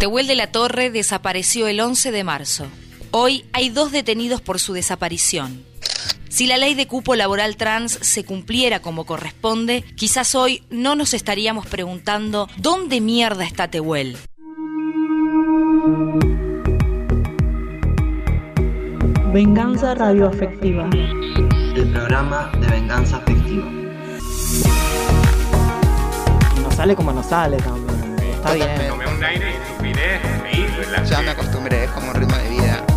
Tehuel de la Torre desapareció el 11 de marzo. Hoy hay 2 detenidos por su desaparición. Si la ley de cupo laboral trans se cumpliera como corresponde, quizás hoy no nos estaríamos preguntando ¿dónde mierda está Tehuel? Venganza radioafectiva. El programa de venganza afectiva. Nos sale como nos sale también. Está bien. Tomé un aire y suspiré, reír, relajé. Ya me acostumbré, es como un ritmo de vida.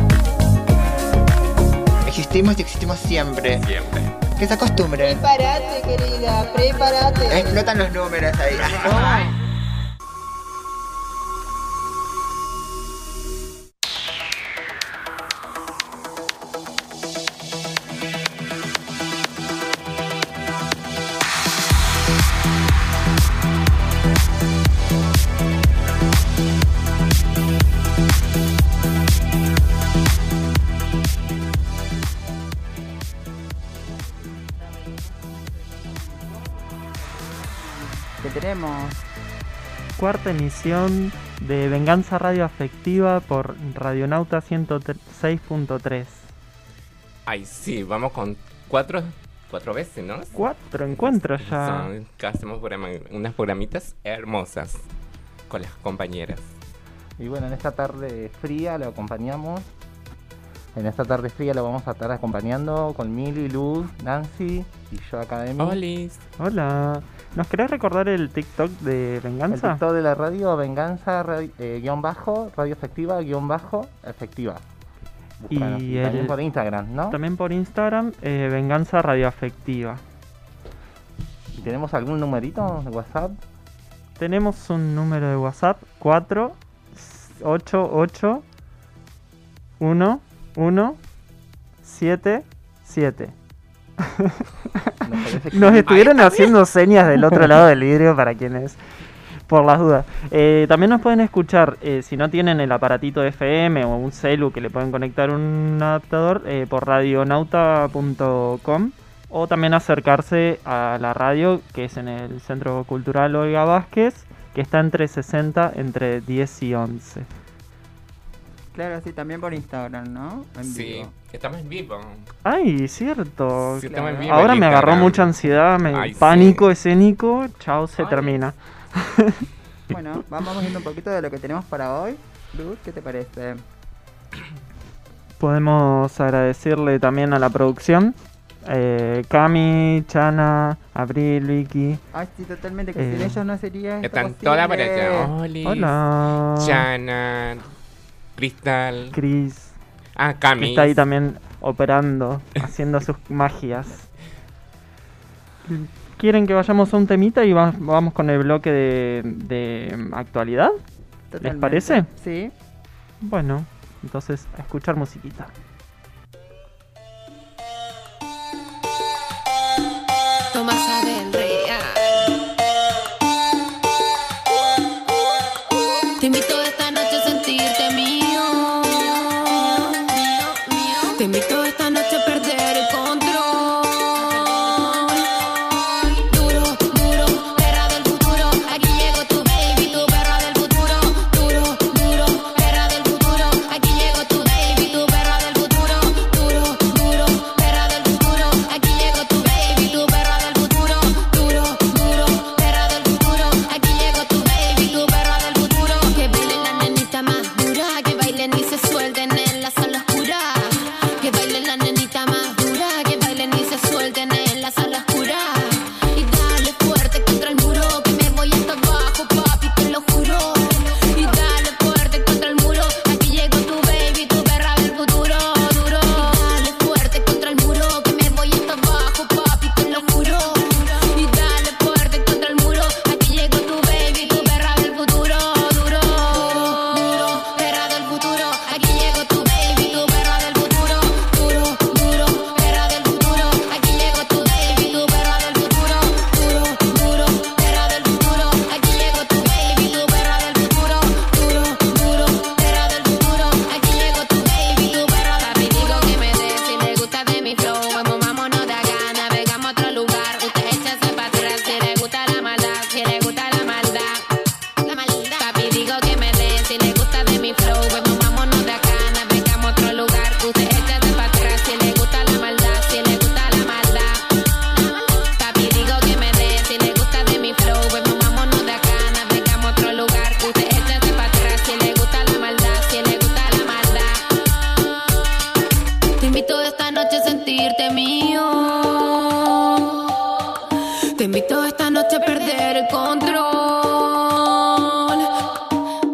Existimos y existimos siempre. Siempre. Que se acostumbren. Prepárate, querida, prepárate. Explotan los números ahí. Tenemos cuarta emisión de Venganza Radioafectiva por Radionauta 106.3. Ay, sí, vamos con cuatro veces, ¿no? 4 encuentros ya. Hacemos unas programitas hermosas con las compañeras. Y bueno, en esta tarde fría lo acompañamos. En esta tarde fría lo vamos a estar acompañando con Mili, Luz, Nancy y yo acá de mí. Olis. Hola. ¿Nos querés recordar el TikTok de Venganza? El TikTok de la radio, Venganza, guión bajo, radioafectiva, guión bajo, efectiva. Búscanos. Y también por Instagram, ¿no? También por Instagram, Venganza Radioafectiva. ¿Y tenemos algún numerito de WhatsApp? Tenemos un número de WhatsApp, 488 1177. Nos estuvieron haciendo señas del otro lado del vidrio para quienes, por las dudas. También nos pueden escuchar, si no tienen el aparatito FM o un celu que le pueden conectar un adaptador, por radionauta.com, o también acercarse a la radio, que es en el Centro Cultural Olga Vázquez, que está entre 60, entre 10 y 11. Claro, sí, también por Instagram, ¿no? Sí, vivo. estamos en vivo. Ay, cierto. Sí, estamos en vivo. Ahora en me agarró Instagram. mucha ansiedad, Ay, pánico sí. escénico. Chao, se termina. Bueno, vamos viendo un poquito de lo que tenemos para hoy. Luz, ¿qué te parece? Podemos agradecerle también a la producción. Cami, Chana, Abril, Vicky. Ay, sí, totalmente, que sin ellos no sería esto Están posible. todas para allá. Olis. Hola. Chana, Cristal. Cris. Cami. Que está ahí también operando, haciendo sus magias. ¿Quieren que vayamos a un temita y vamos con el bloque de actualidad? Totalmente. ¿Les parece? Sí. Bueno, entonces a escuchar musiquita. Tomasa del Real. Te invito esta noche a sentirte mío. Te invito esta noche a perder el control. Duro, duro, perra del futuro. Aquí llegó tu baby, tu perra del futuro. Duro, duro, perra del futuro. Aquí llegó tu baby, tu perra del futuro. Duro, duro, perra del futuro. Aquí llegó tu baby, tu perra del futuro. Duro, duro, perra del futuro. Aquí llegó tu baby, tu perra del futuro. Que baile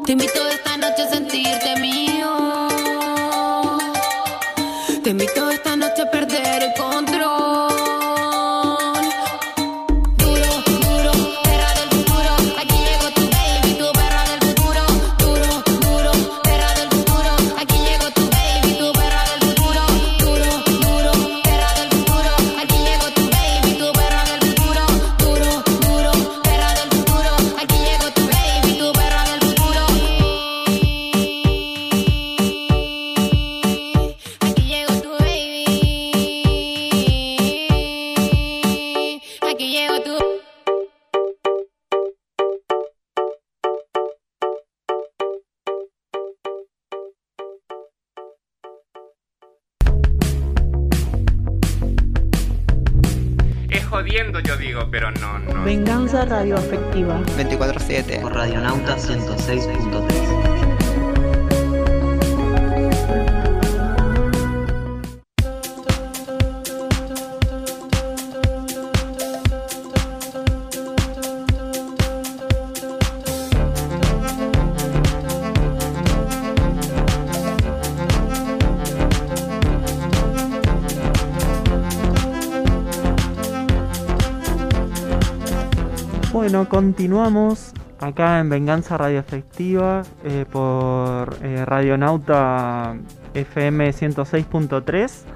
Te invito esta noche a sentirte mío. Te invito esta noche a perder el control. Duro, duro, perra del futuro. Aquí llegó tu baby, tu perra del futuro. Duro, duro, perra del futuro. Aquí llegó tu baby, tu perra del futuro. Duro, duro, perra del futuro. Aquí llegó tu baby, tu perra del futuro. Duro, duro, perra del futuro. Aquí llegó tu baby, tu perra del futuro. Aquí llegó tu baby. Aquí llegó tu. Es jodiendo, yo digo, pero no. Venganza radioafectiva. 24/7. Por Radionauta 106.3. Bueno, continuamos acá en Venganza Radioafectiva por Radionauta FM 106.3.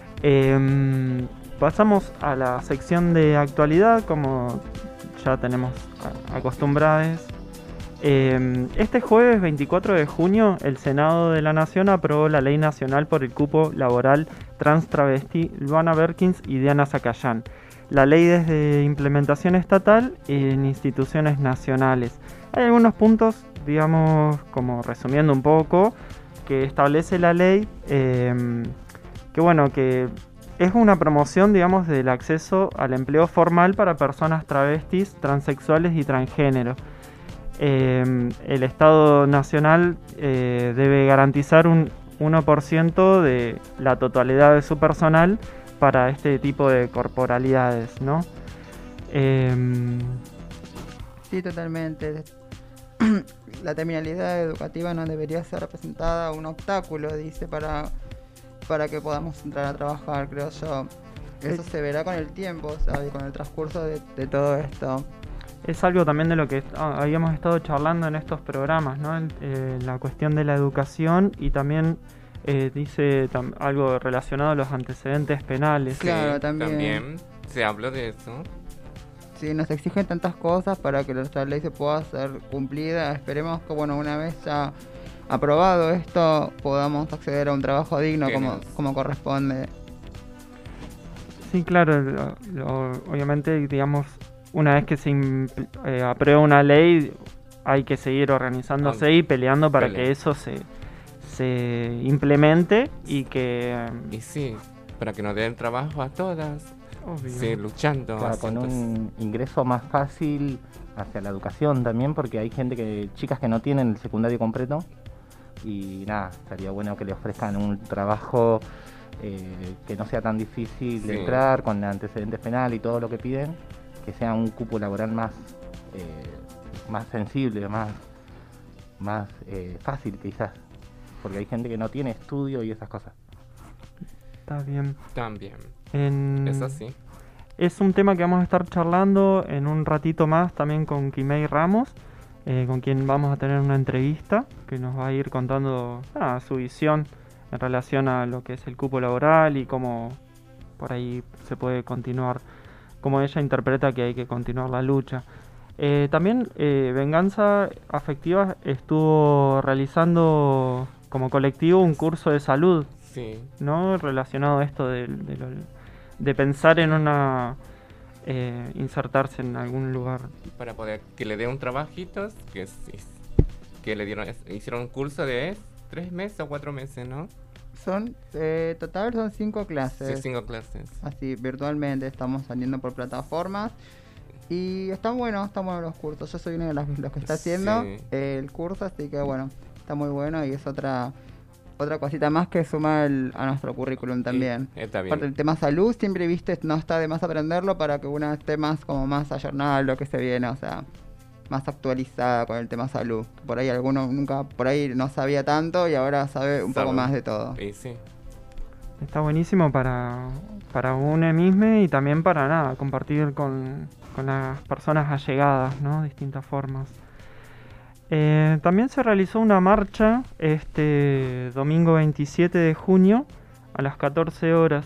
Pasamos a la sección de actualidad, como ya tenemos acostumbrados. Este jueves 24 de junio, el Senado de la Nación aprobó la Ley Nacional por el Cupo Laboral Trans Travesti Luana Berkins y Diana Zacayán. La ley es de implementación estatal en instituciones nacionales. Hay algunos puntos, digamos, como resumiendo un poco, que establece la ley, que bueno, que es una promoción, digamos, del acceso al empleo formal para personas travestis, transexuales y transgénero. El Estado Nacional debe garantizar un 1% de la totalidad de su personal para este tipo de corporalidades, ¿no? Sí, totalmente. La terminalidad educativa no debería ser representada un obstáculo, dice, para que podamos entrar a trabajar, creo yo. Eso se verá con el tiempo, ¿sabes? Con el transcurso de todo esto. Es algo también de lo que habíamos estado charlando en estos programas, ¿no? La cuestión de la educación y también dice algo relacionado a los antecedentes penales. Claro, Sí, también. se habló de eso. Sí, nos exigen tantas cosas para que nuestra ley se pueda hacer cumplida. Esperemos que, bueno, una vez ya aprobado esto, podamos acceder a un trabajo digno como corresponde. Sí, claro, obviamente, digamos, una vez que se aprueba una ley, hay que seguir organizándose y peleando para que eso se implemente y que... Y sí, para que nos den trabajo a todas. Obvio. Sí, luchando. Claro, con un ingreso más fácil hacia la educación también, porque hay chicas que no tienen el secundario completo y nada, estaría bueno que le ofrezcan un trabajo que no sea tan difícil de entrar, con antecedentes penales y todo lo que piden, que sea un cupo laboral más sensible, más fácil quizás, porque hay gente que no tiene estudio y esas cosas. Está bien. También. Es así. Es un tema que vamos a estar charlando en un ratito más también con Kimei Ramos, con quien vamos a tener una entrevista que nos va a ir contando su visión en relación a lo que es el cupo laboral y cómo por ahí se puede continuar, cómo ella interpreta que hay que continuar la lucha. También Venganza Afectiva estuvo realizando como colectivo un curso de salud, ¿no? Relacionado a esto de pensar en insertarse en algún lugar. Para poder que le dé un trabajito, que hicieron un curso de 3 meses o 4 meses, ¿no? Total son 5 clases. Sí, 5 clases. Así, virtualmente, estamos saliendo por plataformas. Y están buenos los cursos. Yo soy uno de los que está haciendo el curso, así que bueno, está muy bueno y es otra cosita más que suma a nuestro currículum también. Está bien. Aparte del tema salud, siempre no está de más aprenderlo para que uno esté más ayornado a lo que se viene, o sea, más actualizada con el tema salud. Por ahí alguno nunca, por ahí no sabía tanto y ahora sabe un poco más de todo. Y sí. Está buenísimo para uno mismo y también para nada, compartir con las personas allegadas, ¿no? Distintas formas. También se realizó una marcha este domingo 27 de junio a las 14 horas.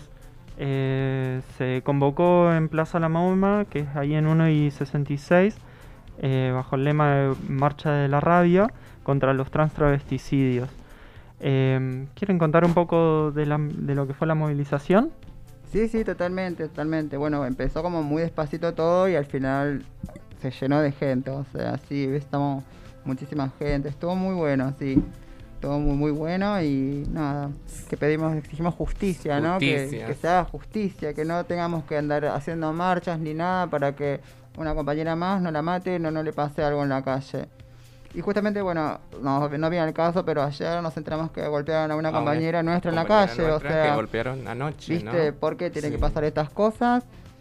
Se convocó en Plaza La Mahoma, que es ahí en 1 y 66, bajo el lema de Marcha de la Rabia contra los transtravesticidios. ¿Quieren contar un poco de lo que fue la movilización? Sí, totalmente. Bueno, empezó como muy despacito todo y al final se llenó de gente, o sea, sí, estamos muchísima gente, estuvo muy bueno, sí. Todo muy bueno y nada, exigimos justicia, ¿no? Que se haga justicia, que no tengamos que andar haciendo marchas ni nada para que una compañera más no la mate, no le pase algo en la calle. Y justamente, bueno, no viene el caso, pero ayer nos enteramos que golpearon a una compañera nuestra en la calle, o sea... que golpearon anoche, ¿viste? ¿no? ¿Por qué tienen que pasar estas cosas?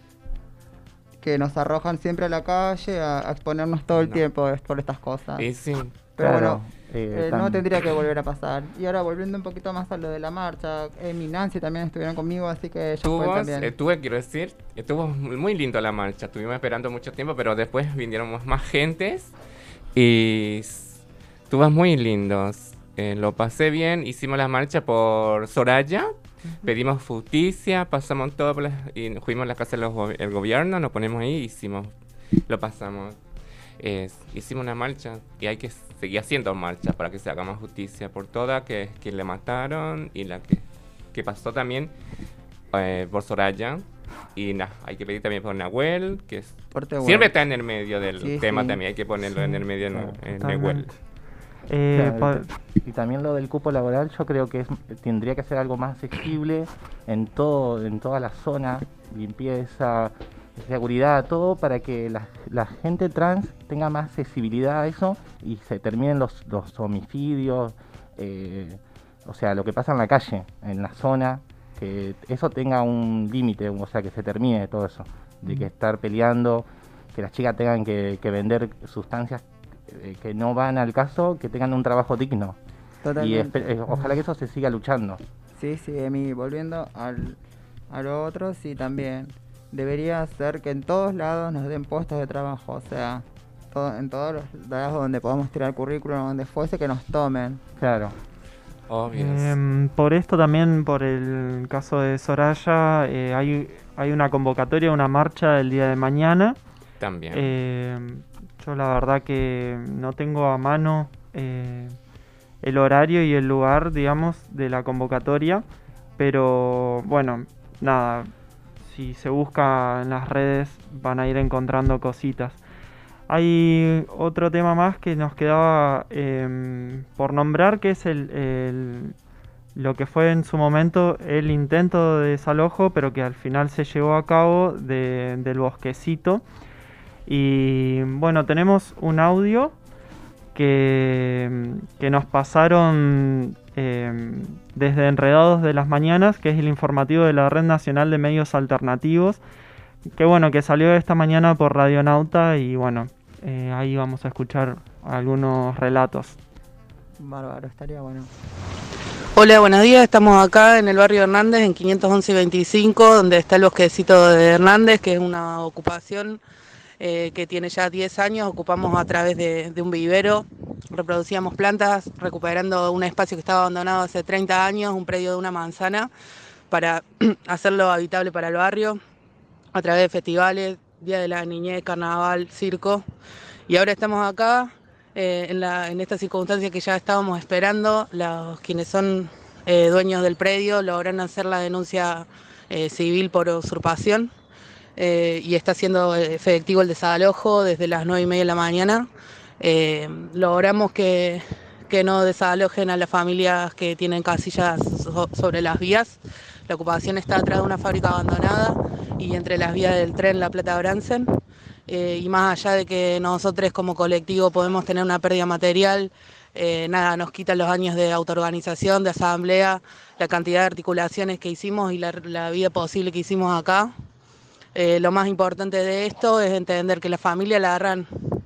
Que nos arrojan siempre a la calle a exponernos todo el tiempo por estas cosas. Y sí. Pero claro, bueno, no tendría que volver a pasar. Y ahora volviendo un poquito más a lo de la marcha, Emi y Nancy también estuvieron conmigo, así que ellos pueden también. Estuvo muy lindo la marcha, estuvimos esperando mucho tiempo, pero después vinieron más gentes y estuvo muy lindos. Lo pasé bien, hicimos la marcha por Soraya, pedimos justicia, pasamos todo y fuimos a la casa del gobierno, nos ponemos ahí, lo pasamos. Hicimos una marcha y hay que seguir haciendo marchas para que se haga más justicia por toda que le mataron y la que pasó también por Soraya. Y hay que pedir también por Nahuel, que siempre está en el medio del tema, también hay que ponerlo en el medio en Nahuel. Y también lo del cupo laboral, yo creo que tendría que ser algo más accesible en toda la zona, limpieza, seguridad, todo, para que la gente trans tenga más accesibilidad a eso y se terminen los homicidios, o sea, lo que pasa en la calle, en la zona, que eso tenga un límite, o sea, que se termine todo eso, de que estar peleando, que las chicas tengan que vender sustancias que no van al caso, que tengan un trabajo digno. Totalmente. Y ojalá que eso se siga luchando. Sí, Emi, volviendo a lo otro, sí, también debería ser que en todos lados nos den puestos de trabajo, o sea, en todos los lados donde podamos tirar currículum, donde fuese, que nos tomen. Claro. Por esto también, por el caso de Soraya, hay una convocatoria, una marcha el día de mañana. También. Yo la verdad que no tengo a mano el horario y el lugar, digamos, de la convocatoria, pero bueno, nada, si se busca en las redes van a ir encontrando cositas. Hay otro tema más que nos quedaba por nombrar, que es lo que fue en su momento el intento de desalojo, pero que al final se llevó a cabo del Bosquecito. Y bueno, tenemos un audio que nos pasaron desde Enredados de las Mañanas, que es el informativo de la Red Nacional de Medios Alternativos, que salió esta mañana por Radionauta y bueno, ahí vamos a escuchar algunos relatos. Bárbaro, estaría bueno. Hola, buenos días, estamos acá en el barrio Hernández, en 511 y 25, donde está el Bosquecito de Hernández, que es una ocupación que tiene ya 10 años. Ocupamos a través de un vivero, reproducíamos plantas, recuperando un espacio que estaba abandonado hace 30 años, un predio de una manzana, para hacerlo habitable para el barrio, a través de festivales, Día de la Niñez, Carnaval, Circo. Y ahora estamos acá, en esta circunstancia que ya estábamos esperando. Quienes son dueños del predio lograron hacer la denuncia civil por usurpación. Y está siendo efectivo el desalojo desde las 9:30 de la mañana. Logramos que no desalojen a las familias que tienen casillas sobre las vías. La ocupación está atrás de una fábrica abandonada y entre las vías del tren La Plata-Bransen. Y más allá de que nosotros como colectivo podemos tener una pérdida material, nada, nos quitan los años de autoorganización, de asamblea, la cantidad de articulaciones que hicimos y la vida posible que hicimos acá. Lo más importante de esto es entender que la familia la agarran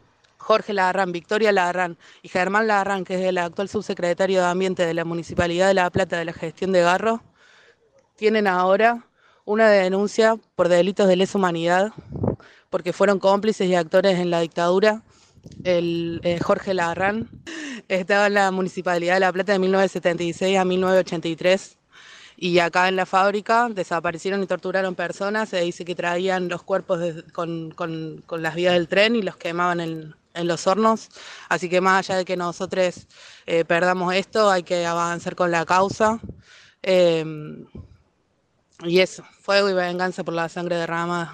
Jorge Lagarrán, Victoria Lagarrán y Germán Lagarrán, que es el actual subsecretario de Ambiente de la Municipalidad de La Plata de la gestión de Garro, tienen ahora una denuncia por delitos de lesa humanidad, porque fueron cómplices y actores en la dictadura. Jorge Lagarrán estaba en la Municipalidad de La Plata de 1976 a 1983 y acá en la fábrica desaparecieron y torturaron personas. Se dice que traían los cuerpos con las vías del tren y los quemaban en los hornos. Así que más allá de que nosotros perdamos esto, hay que avanzar con la causa. Y eso, fuego y venganza por la sangre derramada.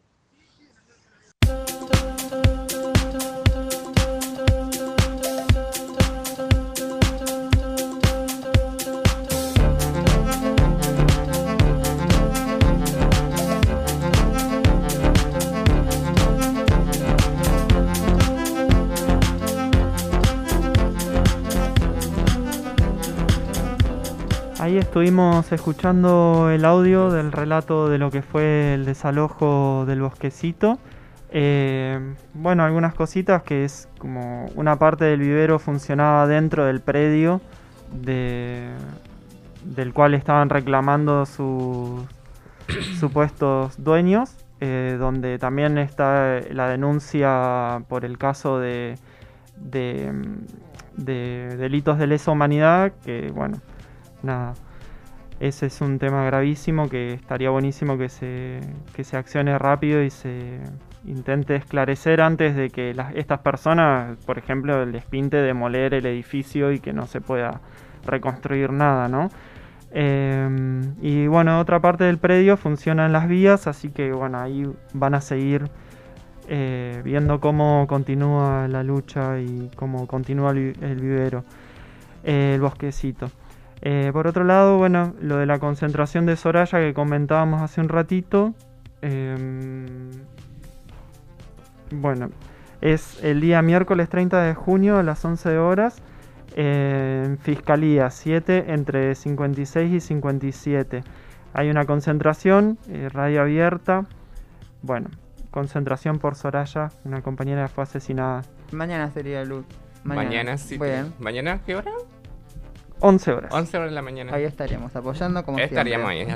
Ahí estuvimos escuchando el audio del relato de lo que fue el desalojo del bosquecito. Bueno, algunas cositas, que es como una parte del vivero funcionaba dentro del predio del cual estaban reclamando sus supuestos dueños, donde también está la denuncia por el caso de delitos de lesa humanidad, que bueno, nada, ese es un tema gravísimo que estaría buenísimo que se accione rápido y se intente esclarecer antes de que estas personas, por ejemplo, les pinte demoler el edificio y que no se pueda reconstruir nada, ¿no? Y bueno, otra parte del predio funcionan las vías, así que bueno, ahí van a seguir viendo cómo continúa la lucha y cómo continúa el vivero, el bosquecito. Por otro lado, bueno, lo de la concentración de Soraya que comentábamos hace un ratito, bueno, es el día miércoles 30 de junio a las 11 horas, en Fiscalía 7, entre 56 y 57. Hay una concentración, radio abierta, bueno, concentración por Soraya, una compañera que fue asesinada. Mañana sería Luz. Mañana sí. ¿Mañana qué hora? 11 horas. 11 horas de la mañana. Ahí estaríamos apoyando como estaríamos siempre. ahí.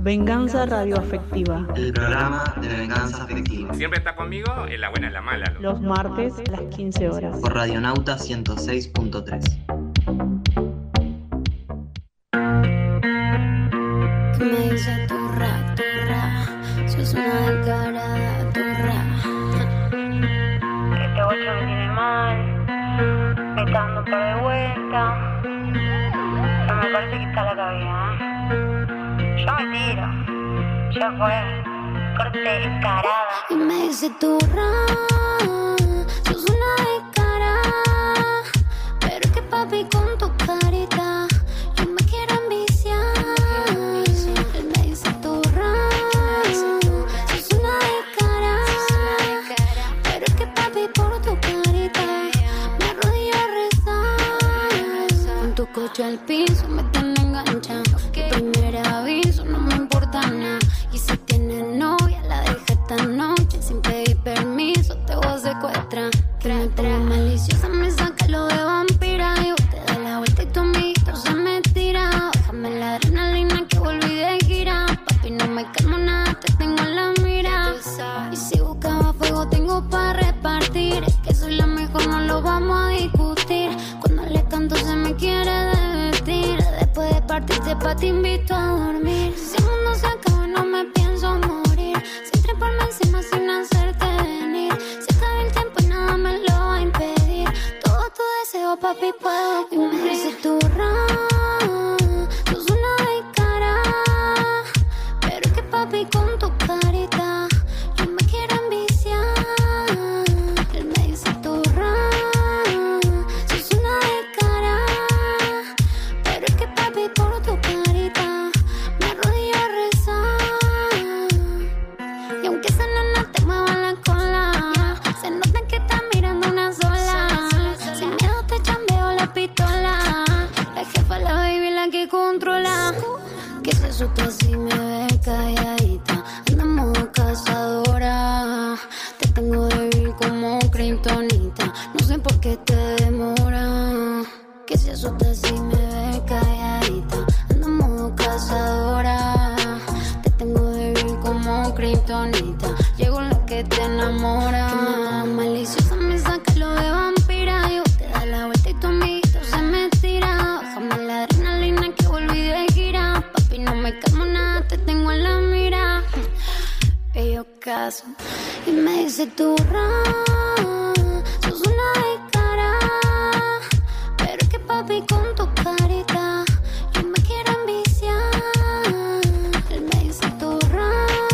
Venganza radioafectiva. El programa de la venganza afectiva. Siempre está conmigo en la buena y en la mala. Los martes a las 15 horas. Por Radionauta 106.3. Que me dice turra, turra, sos una descarada, turra. Este bocho me tiene mal, me está dando un par de vueltas, pero me parece que está la cabeza, Yo me tiro, ya fue, corte descarada. Y me dice turra, sos una descarada, pero que papi con tu carita, yo me quiero enviciar. Él me dice turra, sos una descarada, pero que papi por tu carita, me arrodillo a rezar. Con tu coche al piso me tiene enganchado, tu primer aviso no me importa nada. Y si tienes novia la dejé esta noche, sin pedir permiso te voy a secuestrar. Que me trae maliciosa, me saca lo de vampira, y vos te das la vuelta y tu amiguito se me tira. Bájame la adrenalina que volví de gira, papi no me calmo nada, te tengo en la mira. Y si buscaba fuego tengo para repartir, es que soy la mejor, no lo vamos a discutir. Cuando le canto se me quiere derretir, después de partirte pa' te invito a dormir. Si el mundo se acaba no me pienso morir, sin treparme encima sin hacerte venir. Se acaba el tiempo y nada me lo va a impedir, todo tu deseo papi puedo cumplir. Y me dice turra, sos una descarada, pero que papi con tu carita, yo me quiero enviciar. Él me dice turra, sos una descarada, pero que papi por tu carita, me arrodillo a rezar. Y aunque esa nena te mueva la cola, se nota que estás mirando una sola. Sin miedo te chambeo la pistola, la jefa, la baby, la que controla. Que se asusta si me ve calladita, anda en modo cazadora. Te tengo débil como kriptonita, no sé por qué te demora. Que se asusta si me ve calladita, anda en modo cazadora. Te tengo débil como kriptonita, llego la que te enamora. Que me da maliciosa, me saca lo de vampira, y vos te das la vuelta y tu amiguito se me tira. Bájame la adrenalina que volví de gira, papi no me calmo nada, te tengo en la mira. Ellos caso y me dice turra, sos una descarada, pero que papi con tu carita, yo me quiero enviciar. Él me dice turra,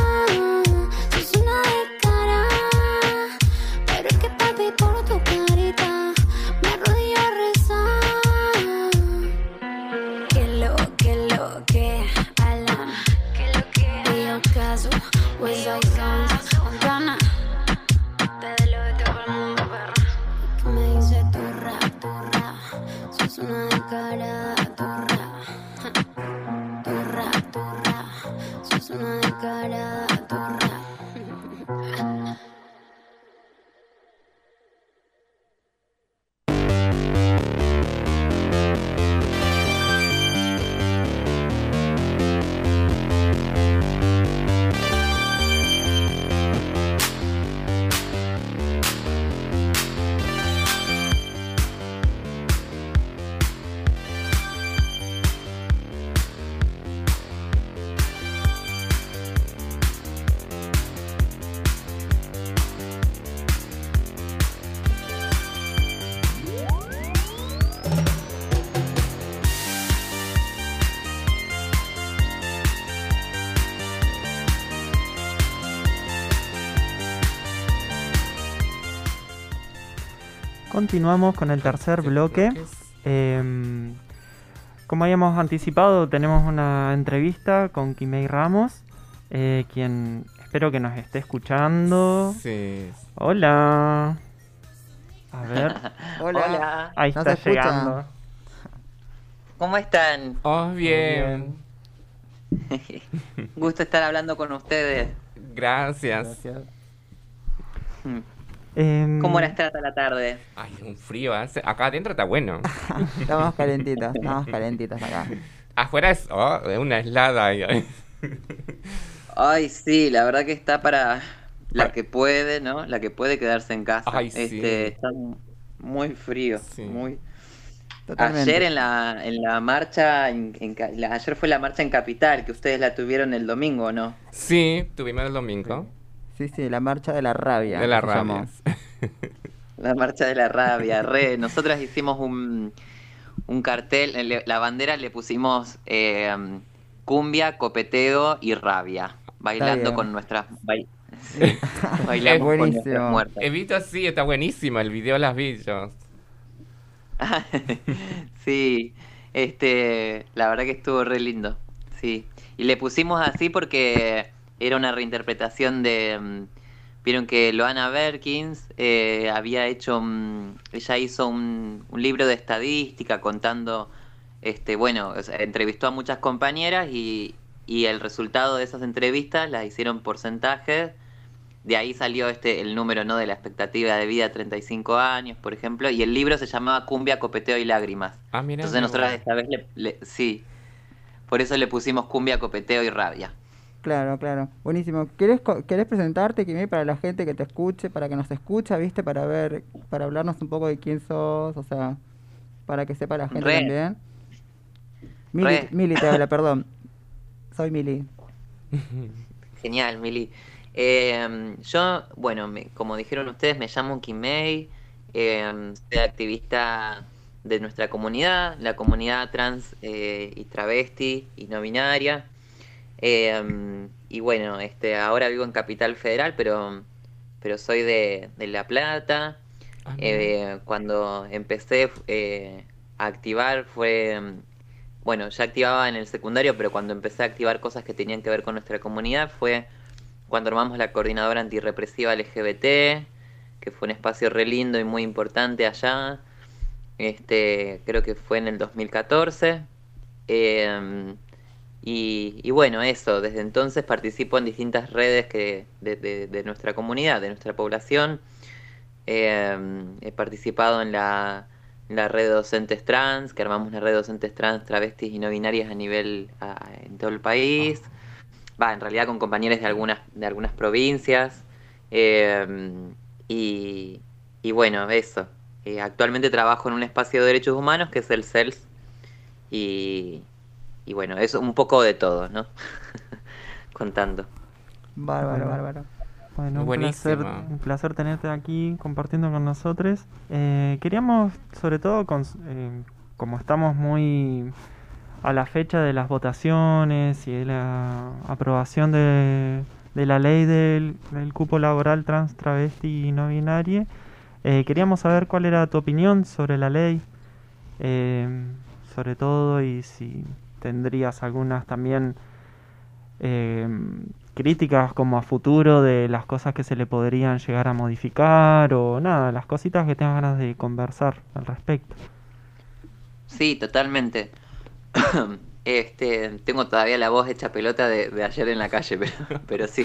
sos una descarada, pero que papi por tu carita, me arrodillo a rezar. Que Alan, ellos caso, West Side Guns, Montana, te lo de todo el mundo, perra. Que me dice turra, turra, sos una descarada, turra, turra, turra, sos una descarada, turra. Continuamos con el tercer bloque. Como habíamos anticipado, tenemos una entrevista con Kimei Ramos, quien espero que nos esté escuchando. Sí. Hola. A ver. Hola. Ahí ¿Nos está escucha? llegando. ¿Cómo están? Oh, bien. Gusto estar hablando con ustedes. Gracias. ¿Cómo las trata la tarde? Ay, un frío hace. Acá adentro está bueno. Estamos calentitos acá. Afuera es una helada. Ay, sí, la verdad que está para la que puede, ¿no? La que puede quedarse en casa. Ay, sí. Está muy frío, Sí. muy... Totalmente. Ayer en la marcha, ayer fue la marcha en Capital, que ustedes la tuvieron el domingo, ¿o no? Sí, tuvimos el domingo. Sí, la marcha de la rabia. De la se rabia. llamó. La marcha de la rabia, nosotras hicimos un cartel, la bandera le pusimos cumbia, copeteo y rabia, bailando bien. con nuestras... sí, bailamos con Buenísimo. nuestras muertas. He visto así, está buenísima, el video las vi yo. Sí, la verdad que estuvo re lindo, sí. Y le pusimos así porque era una reinterpretación de... Vieron que Loana Berkins había hecho... ella hizo un libro de estadística contando... bueno, o sea, entrevistó a muchas compañeras y el resultado de esas entrevistas las hicieron porcentajes. De ahí salió el número, ¿no?, de la expectativa de vida, 35 años, por ejemplo, y el libro se llamaba Cumbia, Copeteo y Lágrimas. Ah, mira. Entonces nosotros esta vez sí, por eso le pusimos Cumbia, Copeteo y Rabia. Claro. Buenísimo. ¿Querés presentarte, Kimi, para la gente que te escuche, para que nos escucha, viste, para hablarnos un poco de quién sos, o sea, para que sepa la gente Re. también? Re. Mili te habla, perdón. Soy Mili. Genial, Mili. Yo, bueno, como dijeron ustedes, me llamo Kimei, soy activista de nuestra comunidad, la comunidad trans y travesti y no binaria. Y bueno, ahora vivo en Capital Federal, pero soy de La Plata. Cuando empecé a activar bueno, ya activaba en el secundario, pero cuando empecé a activar cosas que tenían que ver con nuestra comunidad fue cuando armamos la coordinadora antirrepresiva LGBT, que fue un espacio re lindo y muy importante allá. Creo que fue en el 2014. Y bueno, eso, desde entonces participo en distintas redes de nuestra comunidad, de nuestra población. He participado en la red de docentes trans, que armamos una red de docentes trans, travestis y no binarias en todo el país. En realidad con compañeros de algunas provincias. Y bueno, eso. Actualmente trabajo en un espacio de derechos humanos que es el CELS. Y bueno, es un poco de todo, ¿no? Contando. Bárbaro. Bueno, Buenísimo. un placer tenerte aquí compartiendo con nosotros. Queríamos, sobre todo, como estamos muy a la fecha de las votaciones y de la aprobación de la ley del cupo laboral trans, travesti y no binario, queríamos saber cuál era tu opinión sobre la ley, sobre todo, y si tendrías algunas también críticas como a futuro de las cosas que se le podrían llegar a modificar o nada, las cositas que tengas ganas de conversar al respecto. Sí, totalmente. Tengo todavía la voz hecha pelota de ayer en la calle, pero sí.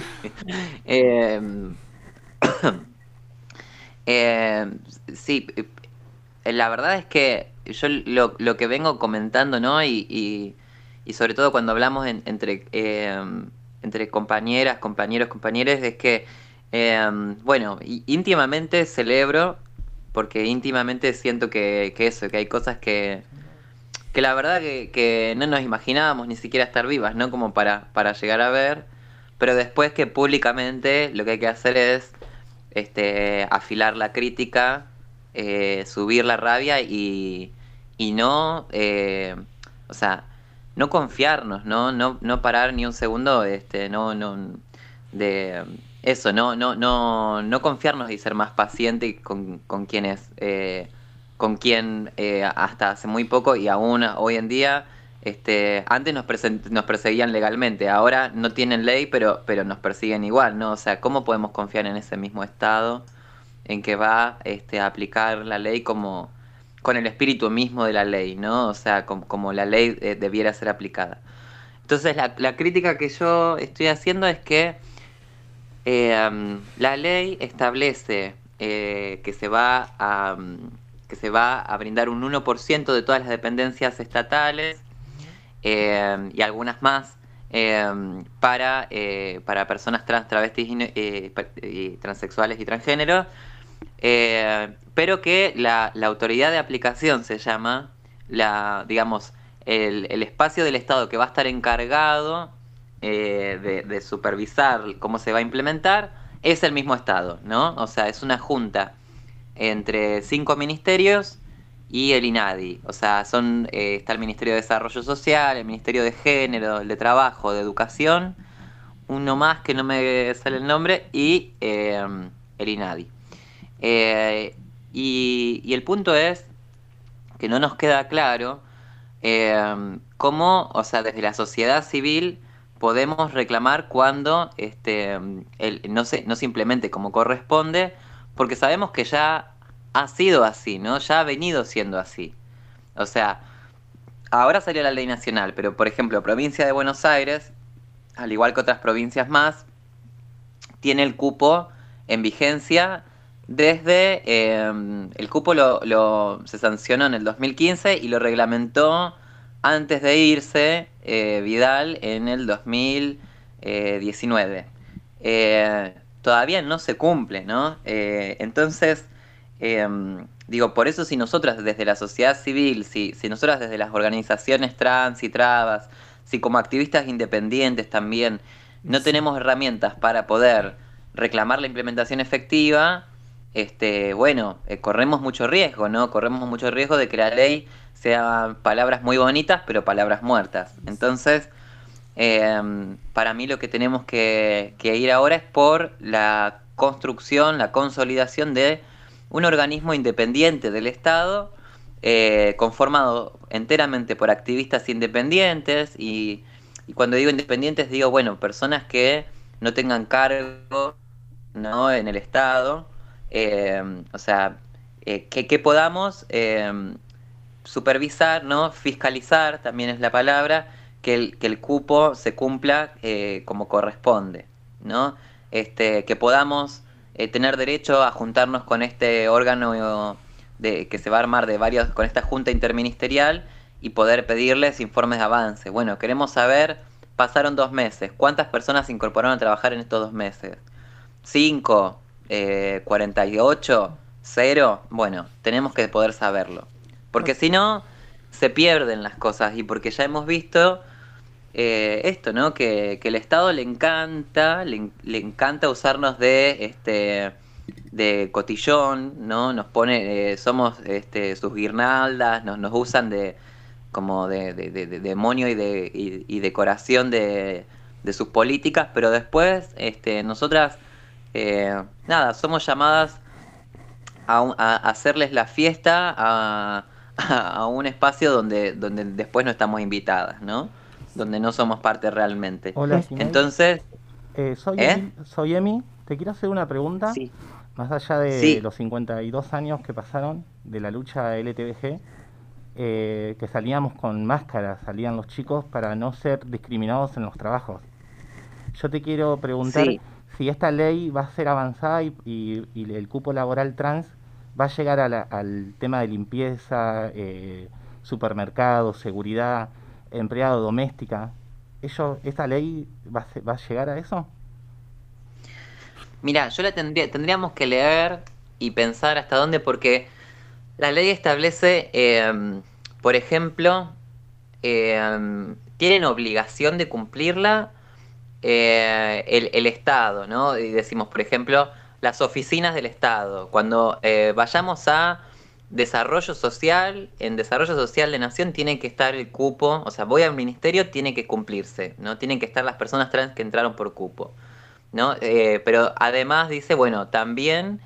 Sí, la verdad es que yo lo que vengo comentando, ¿no? Y sobre todo cuando hablamos entre compañeras, compañeros, es que, bueno, íntimamente celebro, porque íntimamente siento que hay cosas que la verdad que no nos imaginábamos ni siquiera estar vivas, ¿no? Como para llegar a ver, pero después que públicamente lo que hay que hacer es afilar la crítica, subir la rabia y no, o sea, no confiarnos, no parar ni un segundo, no confiarnos y ser más paciente con quienes con quien hasta hace muy poco y aún hoy en día, antes nos perseguían legalmente, ahora no tienen ley, pero nos persiguen igual, ¿no? O sea, ¿cómo podemos confiar en ese mismo Estado en que va a aplicar la ley con el espíritu mismo de la ley, ¿no? O sea, como la ley debiera ser aplicada. Entonces, la crítica que yo estoy haciendo es que la ley establece que se va a brindar un 1% de todas las dependencias estatales y algunas más para personas trans, travestis y transexuales y transgéneros, pero que la autoridad de aplicación se llama, digamos, el espacio del Estado que va a estar encargado de supervisar cómo se va a implementar, es el mismo Estado, ¿no? O sea, es una junta entre 5 ministerios y el INADI. O sea, está el Ministerio de Desarrollo Social, el Ministerio de Género, el de Trabajo, de Educación, uno más que no me sale el nombre, y el INADI. Y el punto es que no nos queda claro cómo, o sea, desde la sociedad civil podemos reclamar cuando no se implemente como corresponde, porque sabemos que ya ha sido así, ¿no? Ya ha venido siendo así. O sea, ahora salió la ley nacional, pero por ejemplo, provincia de Buenos Aires, al igual que otras provincias más, tiene el cupo en vigencia desde... el cupo se sancionó en el 2015 y lo reglamentó antes de irse Vidal en el 2019. Todavía no se cumple, ¿no? Entonces, digo, por eso si nosotras desde la sociedad civil, si nosotras desde las organizaciones trans y trabas, si como activistas independientes también no tenemos herramientas para poder reclamar la implementación efectiva, corremos mucho riesgo, ¿no? Corremos mucho riesgo de que la ley sea palabras muy bonitas, pero palabras muertas. Entonces, para mí lo que tenemos que ir ahora es por la construcción, la consolidación de un organismo independiente del Estado, conformado enteramente por activistas independientes, y cuando digo independientes digo, bueno, personas que no tengan cargo, ¿no?, en el Estado, o sea, que podamos supervisar, ¿no?, fiscalizar, también es la palabra, que el cupo se cumpla como corresponde, ¿no? Que podamos tener derecho a juntarnos con este órgano que se va a armar con esta junta interministerial y poder pedirles informes de avance. Bueno, queremos saber, pasaron 2 meses, ¿cuántas personas se incorporaron a trabajar en estos 2 meses? 5, 48, 0, bueno, tenemos que poder saberlo. Porque si no, se pierden las cosas, y porque ya hemos visto esto, ¿no? Que el Estado le encanta usarnos de cotillón, ¿no? Nos pone, somos sus guirnaldas, nos usan como de demonio y decoración de sus políticas, pero después nosotras somos llamadas a hacerles la fiesta a un espacio donde después no estamos invitadas, ¿no? Donde no somos parte realmente. Hola, Simei. Entonces, soy Emi. Te quiero hacer una pregunta. Sí. Más allá de los 52 años que pasaron de la lucha LTBG, que salíamos con máscaras, salían los chicos para no ser discriminados en los trabajos. Yo te quiero preguntar si esta ley va a ser avanzada y el cupo laboral trans va a llegar al tema de limpieza, supermercados, seguridad, empleado doméstica. ¿Esta ley va a llegar a eso? Mira, yo tendríamos que leer y pensar hasta dónde, porque la ley establece, por ejemplo, tienen obligación de cumplirla el Estado, ¿no? Y decimos, por ejemplo, las oficinas del Estado. Cuando vayamos a desarrollo social, en desarrollo social de nación tiene que estar el cupo, o sea, voy al ministerio, tiene que cumplirse, ¿no? Tienen que estar las personas trans que entraron por cupo, ¿no? Pero además dice, bueno, también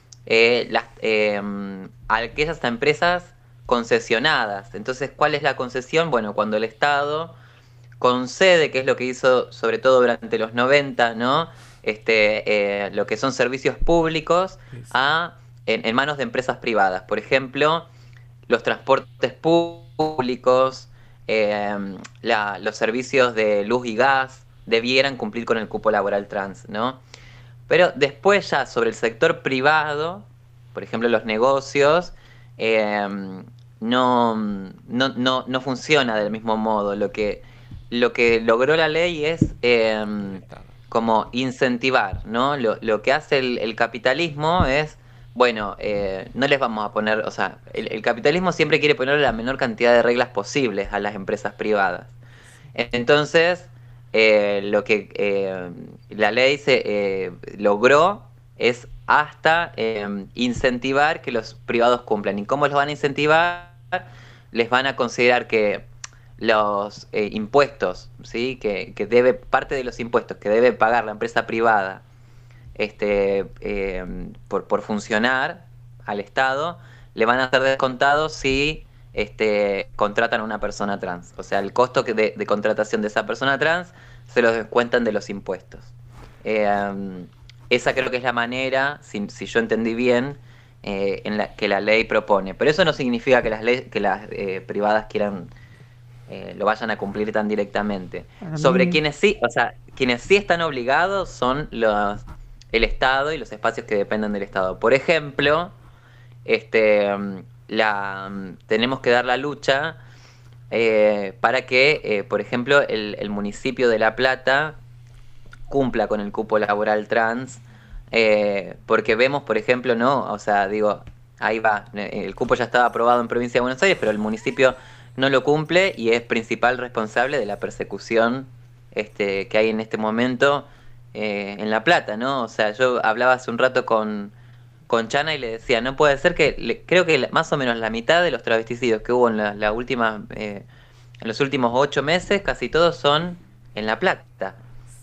aquellas empresas concesionadas. Entonces, ¿cuál es la concesión? Bueno, cuando el Estado concede, que es lo que hizo sobre todo durante los 90, ¿no? Lo que son servicios públicos en manos de empresas privadas. Por ejemplo, los transportes públicos, los servicios de luz y gas debieran cumplir con el cupo laboral trans, ¿no? Pero después ya sobre el sector privado, por ejemplo los negocios, no funciona del mismo modo. Lo que lo que logró la ley es como incentivar, ¿no? Lo que hace el capitalismo es, bueno, no les vamos a poner, o sea, el capitalismo siempre quiere poner la menor cantidad de reglas posibles a las empresas privadas. Entonces, lo que la ley se logró es hasta incentivar que los privados cumplan. ¿Y cómo los van a incentivar? Les van a considerar que los impuestos, ¿sí? que debe, parte de los impuestos que debe pagar la empresa privada por funcionar al Estado, le van a ser descontados si contratan a una persona trans. O sea, el costo de contratación de esa persona trans se los descuentan de los impuestos. Esa creo que es la manera, si yo entendí bien, en la que la ley propone. Pero eso no significa que las privadas quieran lo vayan a cumplir tan directamente. Sobre quienes sí, o sea, quienes sí están obligados son el Estado y los espacios que dependen del Estado. Por ejemplo, tenemos que dar la lucha para que, por ejemplo, el municipio de La Plata cumpla con el cupo laboral trans, porque vemos, por ejemplo, no, o sea, digo, ahí va, el cupo ya estaba aprobado en Provincia de Buenos Aires, pero el municipio no lo cumple y es principal responsable de la persecución que hay en este momento en La Plata, ¿no? O sea, yo hablaba hace un rato con Chana y le decía, no puede ser que, creo que más o menos la mitad de los travesticidios que hubo en en los últimos 8 meses, casi todos son en La Plata.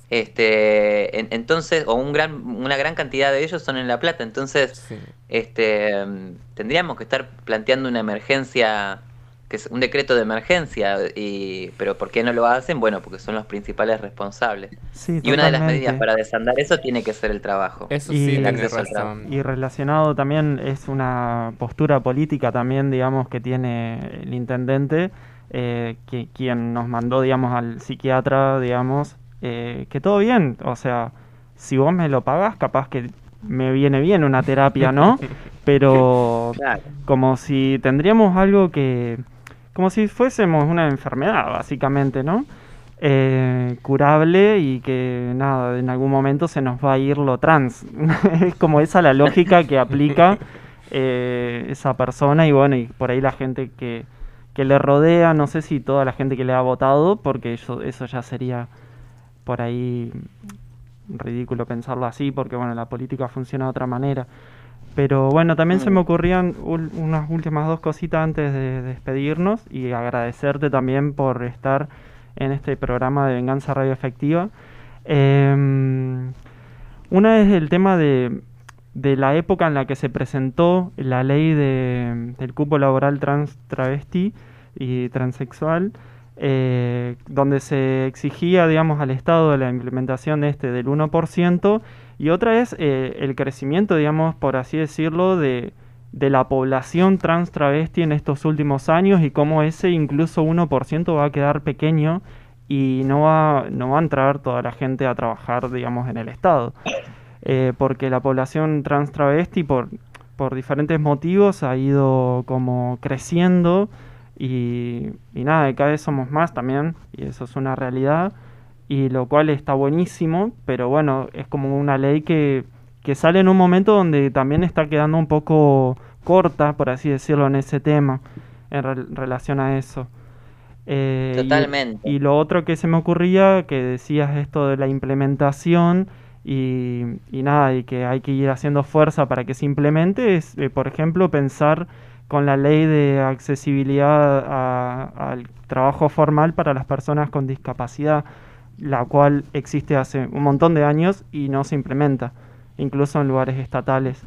Entonces, o una gran cantidad de ellos son en La Plata. Entonces, sí. Tendríamos que estar planteando una emergencia, que es un decreto de emergencia, pero ¿por qué no lo hacen? Bueno, porque son los principales responsables. Sí, y una de las medidas para desandar eso tiene que ser el trabajo. Eso sí, el tenés acceso al razón. trabajo. Y relacionado también es una postura política también, digamos, que tiene el intendente, quien nos mandó, digamos, al psiquiatra, digamos, que todo bien, o sea, si vos me lo pagás, capaz que me viene bien una terapia, ¿no? Pero Claro. como si tendríamos algo como si fuésemos una enfermedad, básicamente, ¿no? Curable y que, nada, en algún momento se nos va a ir lo trans. Es como esa la lógica que aplica esa persona y bueno, y por ahí la gente que le rodea, no sé si toda la gente que le ha votado, porque eso ya sería por ahí ridículo pensarlo así, porque bueno, la política funciona de otra manera. Pero bueno, también se me ocurrían unas últimas 2 cositas antes de despedirnos y agradecerte también por estar en este programa de Venganza Radio Efectiva. Una es el tema de la época en la que se presentó la ley del cupo laboral trans, travesti y transexual, donde se exigía, digamos, al Estado la implementación del 1%, y otra es el crecimiento, digamos, por así decirlo, de la población trans travesti en estos últimos años y cómo ese incluso 1% va a quedar pequeño y no va a entrar toda la gente a trabajar, digamos, en el Estado. Porque la población trans travesti por diferentes motivos ha ido como creciendo y nada, cada vez somos más también, y eso es una realidad, y lo cual está buenísimo, pero bueno, es como una ley que sale en un momento donde también está quedando un poco corta, por así decirlo, en ese tema, en relación a eso. Totalmente. Y lo otro que se me ocurría, que decías esto de la implementación, y nada, y que hay que ir haciendo fuerza para que se implemente, es, por ejemplo, pensar con la ley de accesibilidad al trabajo formal para las personas con discapacidad, la cual existe hace un montón de años y no se implementa, incluso en lugares estatales.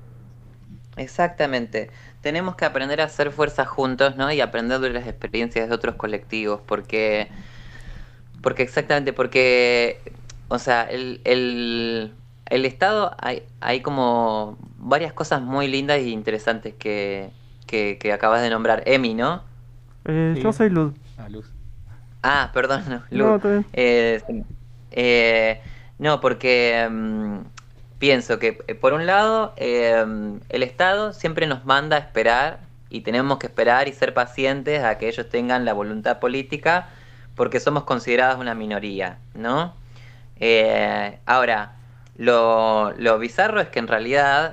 Exactamente. Tenemos que aprender a hacer fuerza juntos, ¿no? Y aprender de las experiencias de otros colectivos, porque o sea, el Estado, hay como varias cosas muy lindas y interesantes que acabas de nombrar. Emi, ¿no? Sí. Yo soy Luz. Luz. Ah, perdón, no, Luz. No, está bien. No, porque pienso que, por un lado, el Estado siempre nos manda a esperar, y tenemos que esperar y ser pacientes a que ellos tengan la voluntad política, porque somos consideradas una minoría, ¿no? Ahora, lo bizarro es que en realidad,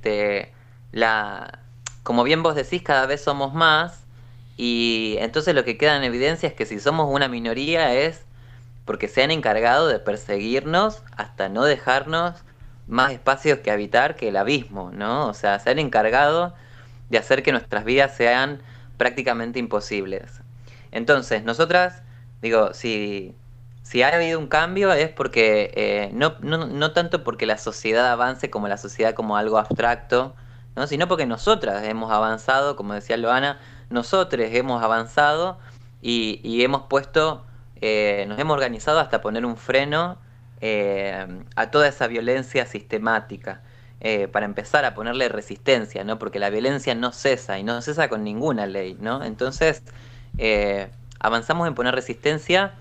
como bien vos decís, cada vez somos más, y entonces lo que queda en evidencia es que si somos una minoría es porque se han encargado de perseguirnos hasta no dejarnos más espacios que habitar que el abismo, ¿no? O sea, se han encargado de hacer que nuestras vidas sean prácticamente imposibles. Entonces, nosotras, digo, si ha habido un cambio es porque, no tanto porque la sociedad avance como la sociedad como algo abstracto, ¿no? Sino porque nosotras hemos avanzado, como decía Loana, nosotros hemos avanzado y hemos puesto, nos hemos organizado hasta poner un freno a toda esa violencia sistemática, para empezar a ponerle resistencia, ¿no? Porque la violencia no cesa y no cesa con ninguna ley, ¿no? Entonces, avanzamos en poner resistencia,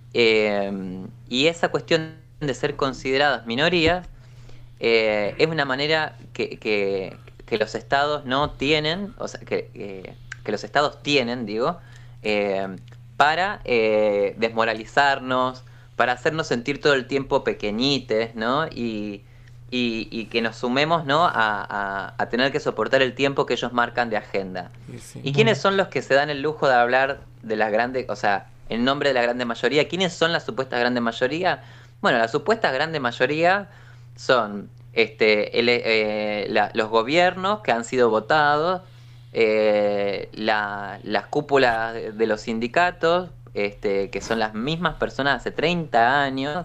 y esa cuestión de ser consideradas minorías es una manera que los estados no tienen, o sea, que los estados tienen, digo, para desmoralizarnos, para hacernos sentir todo el tiempo pequeñites, ¿no? Y que nos sumemos, ¿no? a tener que soportar el tiempo que ellos marcan de agenda. Sí. ¿Y quiénes son los que se dan el lujo de hablar de las grandes, o sea, en nombre de la grande mayoría? ¿Quiénes son las supuestas grande mayoría? Bueno, la supuesta grande mayoría son los gobiernos que han sido votados, las cúpulas de los sindicatos, que son las mismas personas hace 30 años,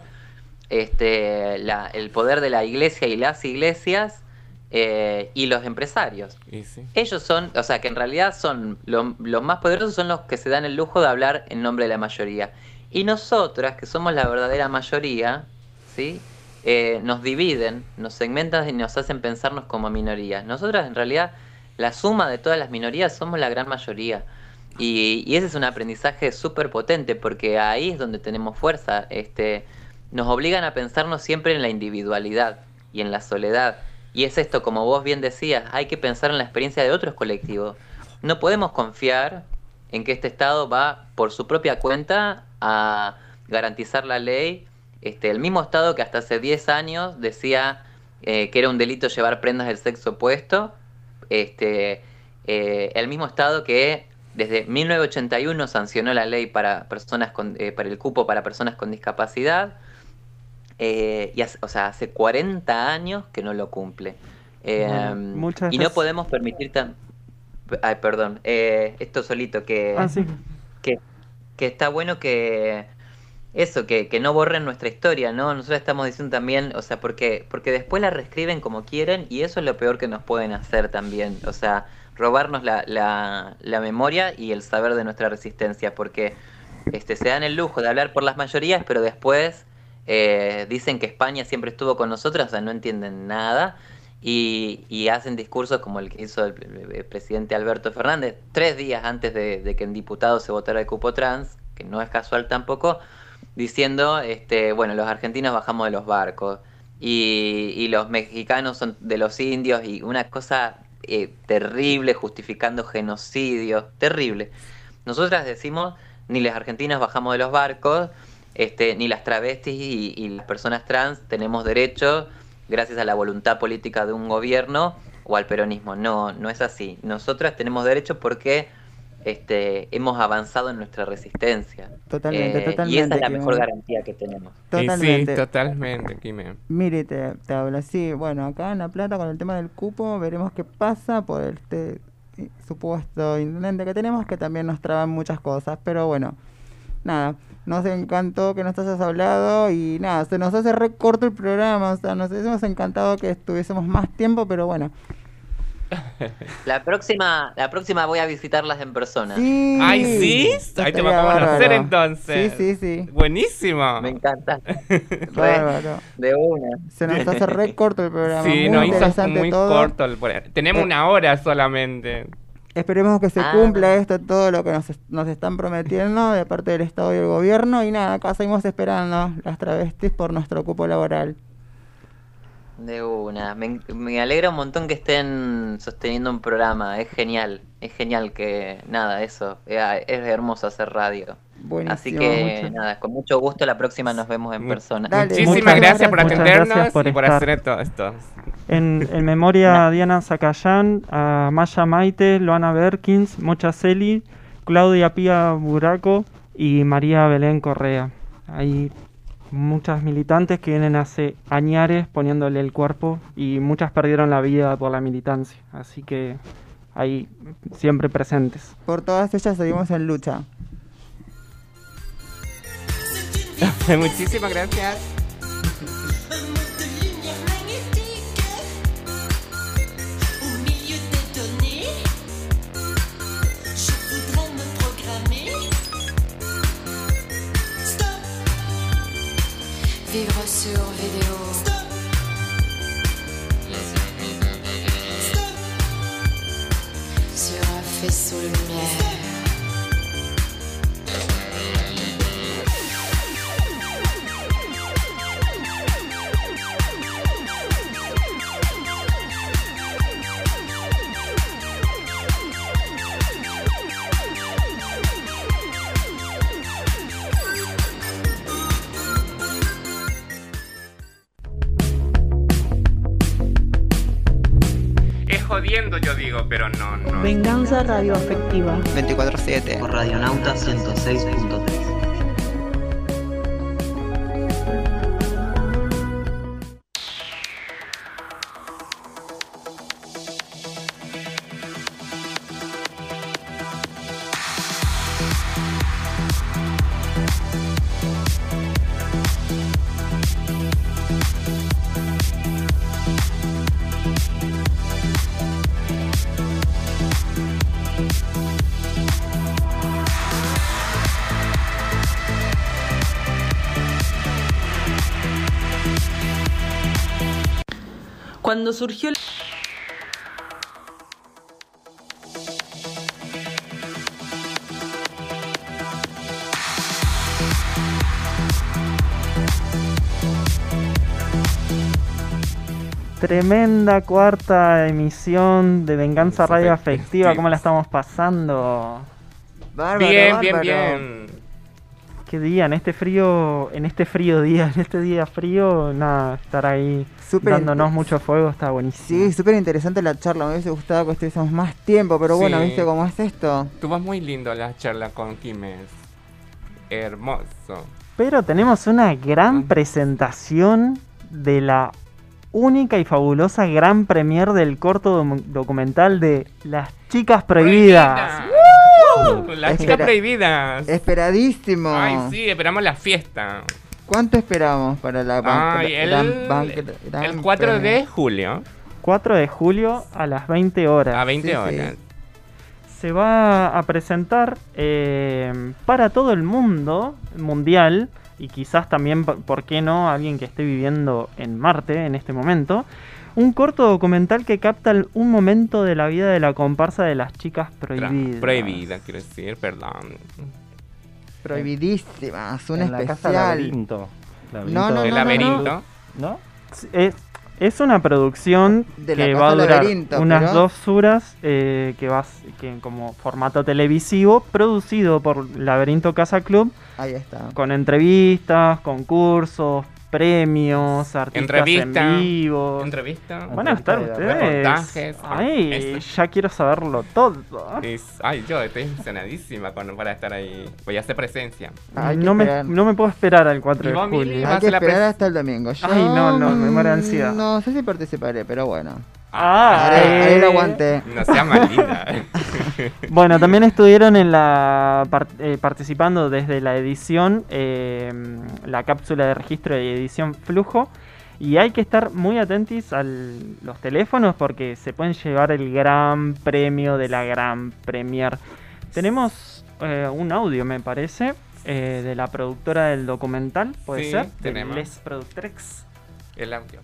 el poder de la iglesia y las iglesias, y los empresarios. Sí. Ellos son, o sea, que en realidad son los más poderosos, son los que se dan el lujo de hablar en nombre de la mayoría. Y nosotras, que somos la verdadera mayoría, ¿sí? Nos dividen, nos segmentan y nos hacen pensarnos como minorías. Nosotras, en realidad, la suma de todas las minorías somos la gran mayoría. Y ese es un aprendizaje súper potente, porque ahí es donde tenemos fuerza. Nos obligan a pensarnos siempre en la individualidad y en la soledad. Y es esto, como vos bien decías, hay que pensar en la experiencia de otros colectivos. No podemos confiar en que este Estado va por su propia cuenta a garantizar la ley. El mismo Estado que hasta hace 10 años decía que era un delito llevar prendas del sexo opuesto. El mismo Estado que desde 1981 sancionó la ley para el cupo para personas con discapacidad. Hace 40 años que no lo cumple. Y no podemos permitir esto solito, que está bueno que no borren nuestra historia, ¿no? Nosotros estamos diciendo también, o sea, porque después la reescriben como quieren, y eso es lo peor que nos pueden hacer también, o sea, robarnos la memoria y el saber de nuestra resistencia, porque se dan el lujo de hablar por las mayorías, pero después dicen que España siempre estuvo con nosotros, o sea, no entienden nada, y hacen discursos como el que hizo el presidente Alberto Fernández 3 días antes de que en diputados se votara el cupo trans, que no es casual tampoco, diciendo, bueno, los argentinos bajamos de los barcos y los mexicanos son de los indios, y una cosa terrible, justificando genocidio, terrible. Nosotras decimos, ni los argentinos bajamos de los barcos, ni las travestis y las personas trans tenemos derecho gracias a la voluntad política de un gobierno o al peronismo. No es así. Nosotras tenemos derecho porque hemos avanzado en nuestra resistencia. Totalmente. Y esa es la Quimé. mejor garantía que tenemos. Totalmente. Sí, totalmente, Quimé. Mire, te hablo así. Bueno, acá en La Plata, con el tema del cupo, veremos qué pasa por este supuesto intendente que tenemos, que también nos traban muchas cosas. Pero bueno, nada, nos encantó que nos hayas hablado y nada, se nos hace re corto el programa. O sea, nos hubiésemos encantado que estuviésemos más tiempo, pero bueno. La próxima voy a visitarlas en persona. Sí. ¡Ay, sí! Ahí te vamos a conocer bárbaro. entonces. Sí. Buenísimo. Me encanta. Bárbaro. De una. Se nos hace re corto el programa. Sí, muy nos hizo interesante muy todo. corto. Tenemos 1 hora solamente. Esperemos que se cumpla esto, todo lo que nos están prometiendo de parte del Estado y el gobierno. Y nada, acá seguimos esperando las travestis por nuestro cupo laboral. De una. Me alegra un montón que estén sosteniendo un programa. Es genial que, nada, eso. Es hermoso hacer radio. Buenísimo. Así que nada, con mucho gusto la próxima nos vemos en persona. Muchísimas gracias por Muchas atendernos gracias por y por estar. hacer todo esto. En memoria a Diana Zacayán, a Maya Maite, Loana Berkins, Mocha Celi, Claudia Pía Buraco y María Belén Correa. Hay muchas militantes que vienen hace añares poniéndole el cuerpo y muchas perdieron la vida por la militancia. Así que ahí siempre presentes. Por todas ellas seguimos en lucha. Muchísimas gracias. Vivre sur vidéo. Sur un faisceau de lumière. Es jodiendo, yo digo, pero no. Venganza radioafectiva. 24/7. Por Radionauta 106.3. Cuando surgió el... Tremenda cuarta emisión de Venganza Radioafectiva. ¿Cómo la estamos pasando? Bárbaro, Bien, bárbaro. bien. Qué día, en este frío día, en este día frío, nada, estar ahí Súper dándonos mucho fuego está buenísimo. Sí, súper interesante la charla. Me hubiese gustado que estuviésemos más tiempo, pero bueno, Sí. ¿viste cómo es esto? Tuvo muy lindo la charla con Quimes. Hermoso. Pero tenemos una gran presentación de la única y fabulosa gran premier del corto documental de Las Chicas Prohibidas. Las chicas prohibidas. Esperadísimo. Ay, sí, esperamos la fiesta. ¿Cuánto esperamos para la Ay, el 4 de julio. 4 de julio a las 20 horas. A 20 horas. Se va a presentar para todo el mundo mundial y quizás también, ¿por qué no?, alguien que esté viviendo en Marte en este momento. Un corto documental que capta un momento de la vida de la comparsa de Las Chicas Prohibidas. Prohibida, quiero decir, perdón. Prohibidísimas, un En la casa especial. Laberinto. No, ¿El laberinto? ¿No? Es una producción De la que Casa va a durar Laberinto, unas pero- 2 horas, que como formato televisivo, producido por Laberinto Casa Club, Ahí está. con entrevistas, concursos, premios, artistas en vivo. ¿Entrevista? Van a estar ustedes. Reportajes. Ay, Eso. ya quiero saberlo todo. Ay, yo estoy emocionadísima para estar ahí. Voy a hacer presencia. No me puedo esperar al 4 de ¿Y vos, Mili? julio. Hay que esperar hasta el domingo. Yo, Ay, no, me muero de ansiedad. No sé si participaré, pero bueno. Ah, Haré el aguante. No sea malita. Bueno, también estuvieron en participando desde la edición, la cápsula de registro y edición Flujo. Y hay que estar muy atentos a los teléfonos porque se pueden llevar el gran premio de la gran premier. Tenemos un audio, me parece, de la productora del documental, ¿puede Sí, ser? tenemos. De Les Productrex. El audio.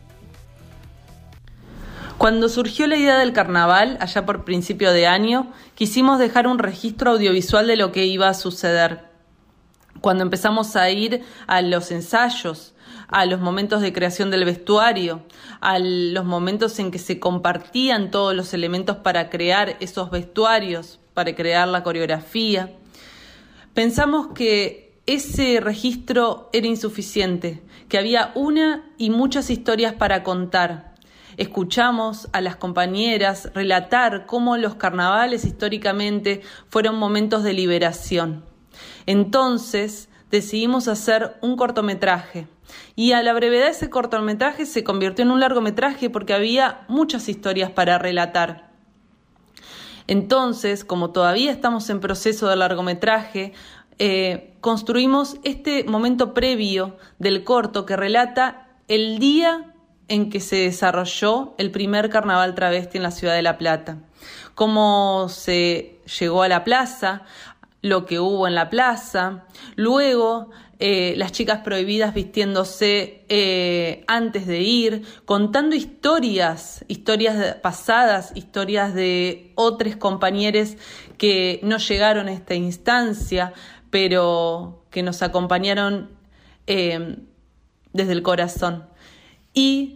Cuando surgió la idea del carnaval, allá por principio de año, quisimos dejar un registro audiovisual de lo que iba a suceder. Cuando empezamos a ir a los ensayos, a los momentos de creación del vestuario, a los momentos en que se compartían todos los elementos para crear esos vestuarios, para crear la coreografía, pensamos que ese registro era insuficiente, que había una y muchas historias para contar. Escuchamos a las compañeras relatar cómo los carnavales históricamente fueron momentos de liberación. Entonces decidimos hacer un cortometraje y a la brevedad ese cortometraje se convirtió en un largometraje porque había muchas historias para relatar. Entonces, como todavía estamos en proceso de largometraje, construimos este momento previo del corto que relata el día en que se desarrolló el primer carnaval travesti en la ciudad de La Plata. Cómo se llegó a la plaza, lo que hubo en la plaza, luego las chicas prohibidas vistiéndose antes de ir, contando historias pasadas, historias de otros compañeros que no llegaron a esta instancia, pero que nos acompañaron desde el corazón. Y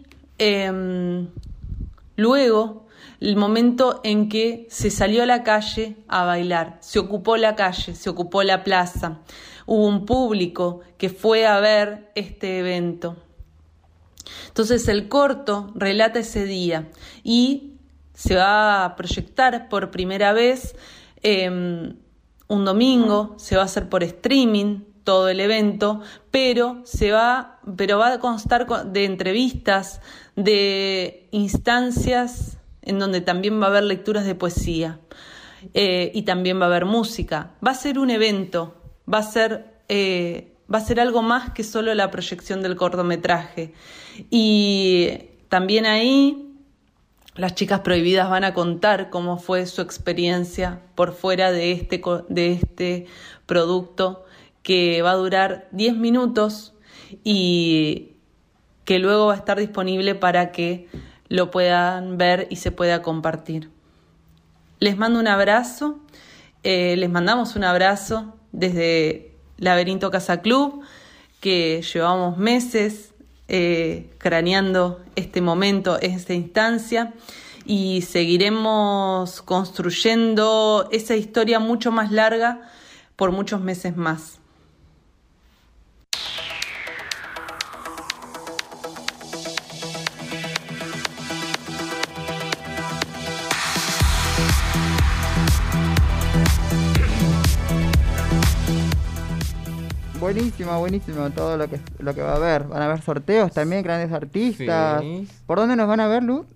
luego, el momento en que se salió a la calle a bailar, se ocupó la calle, se ocupó la plaza, hubo un público que fue a ver este evento. Entonces el corto relata ese día y se va a proyectar por primera vez un domingo, se va a hacer por streaming todo el evento, pero va a constar de entrevistas, de instancias en donde también va a haber lecturas de poesía y también va a haber música. Va a ser un evento, va a ser algo más que solo la proyección del cortometraje. Y también ahí las chicas prohibidas van a contar cómo fue su experiencia por fuera de este producto que va a durar 10 minutos y que luego va a estar disponible para que lo puedan ver y se pueda compartir. Les mando un abrazo, les mandamos un abrazo desde Laberinto Casa Club, que llevamos meses craneando este momento, esta instancia, y seguiremos construyendo esa historia mucho más larga por muchos meses más. Buenísimo todo lo que va a haber. Van a haber sorteos también, grandes artistas. Sí. ¿Por dónde nos van a ver, Luz?